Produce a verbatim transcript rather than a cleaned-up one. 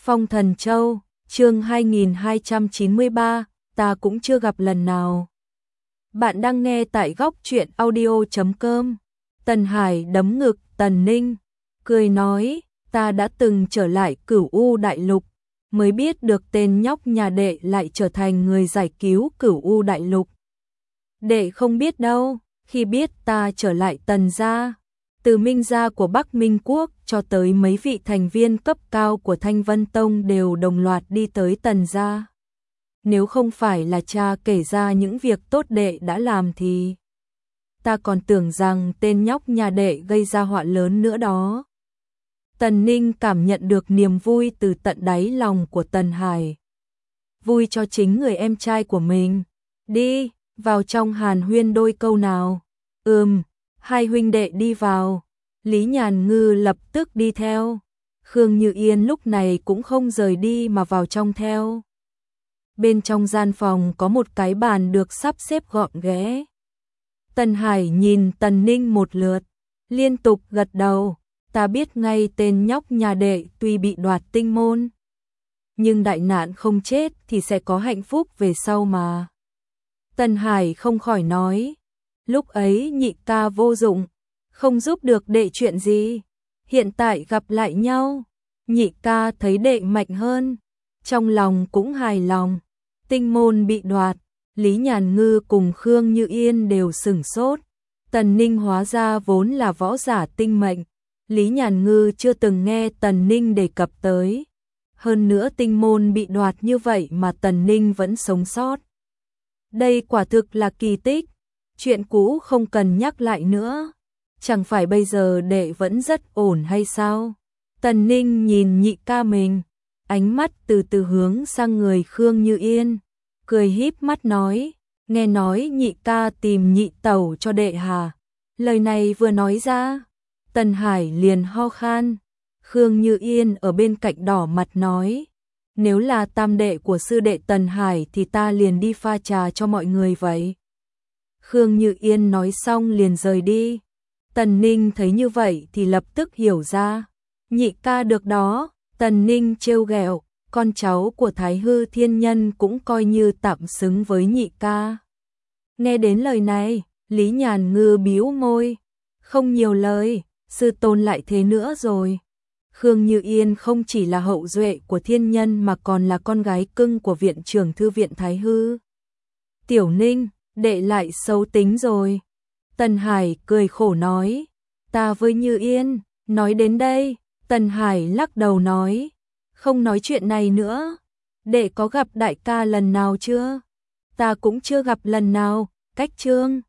Phong Thần Châu, chương hai nghìn hai trăm chín mươi ba, ta cũng chưa gặp lần nào. Bạn đang nghe tại góc truyện audio chấm com. Tần Hải đấm ngực Tần Ninh, cười nói, ta đã từng trở lại Cửu U Đại Lục, mới biết được tên nhóc nhà đệ lại trở thành người giải cứu Cửu U Đại Lục. Đệ không biết đâu, khi biết ta trở lại Tần gia, từ Minh gia của Bắc Minh Quốc cho tới mấy vị thành viên cấp cao của Thanh Vân Tông đều đồng loạt đi tới Tần gia. Nếu không phải là cha kể ra những việc tốt đệ đã làm thì ta còn tưởng rằng tên nhóc nhà đệ gây ra họa lớn nữa đó. Tần Ninh cảm nhận được niềm vui từ tận đáy lòng của Tần Hải. Vui cho chính người em trai của mình. Đi, vào trong hàn huyên đôi câu nào. Ừm, hai huynh đệ đi vào. Lý Nhàn Ngư lập tức đi theo. Khương Như Yên lúc này cũng không rời đi mà vào trong theo. Bên trong gian phòng có một cái bàn được sắp xếp gọn ghẽ. Tần Hải nhìn Tần Ninh một lượt, liên tục gật đầu. Ta biết ngay tên nhóc nhà đệ tuy bị đoạt tinh môn, nhưng đại nạn không chết thì sẽ có hạnh phúc về sau mà. Tần Hải không khỏi nói, lúc ấy nhị ca vô dụng, không giúp được đệ chuyện gì. Hiện tại gặp lại nhau, nhị ca thấy đệ mạnh hơn, trong lòng cũng hài lòng. Tinh môn bị đoạt, Lý Nhàn Ngư cùng Khương Như Yên đều sửng sốt. Tần Ninh hóa ra vốn là võ giả tinh mệnh. Lý Nhàn Ngư chưa từng nghe Tần Ninh đề cập tới. Hơn nữa tinh môn bị đoạt như vậy mà Tần Ninh vẫn sống sót. Đây quả thực là kỳ tích. Chuyện cũ không cần nhắc lại nữa. Chẳng phải bây giờ đệ vẫn rất ổn hay sao? Tần Ninh nhìn nhị ca mình, ánh mắt từ từ hướng sang người Khương Như Yên, cười híp mắt nói, nghe nói nhị ca tìm nhị tẩu cho đệ hà. Lời này vừa nói ra, Tần Hải liền ho khan. Khương Như Yên ở bên cạnh đỏ mặt nói, nếu là tam đệ của sư đệ Tần Hải thì ta liền đi pha trà cho mọi người vậy. Khương Như Yên nói xong liền rời đi. Tần Ninh thấy như vậy thì lập tức hiểu ra, nhị ca được đó. Tần Ninh trêu ghẹo, con cháu của Thái Hư Thiên Nhân cũng coi như tạm xứng với nhị ca. Nghe đến lời này, Lý Nhàn Ngư bĩu môi, không nhiều lời, sư tôn lại thế nữa rồi. Khương Như Yên không chỉ là hậu duệ của thiên nhân mà còn là con gái cưng của viện trưởng thư viện Thái Hư. Tiểu Ninh, đệ lại xấu tính rồi. Tần Hải cười khổ nói, ta với Như Yên. Nói đến đây, Tần Hải lắc đầu nói, không nói chuyện này nữa. Đệ có gặp đại ca lần nào chưa? Ta cũng chưa gặp lần nào. Cách Trương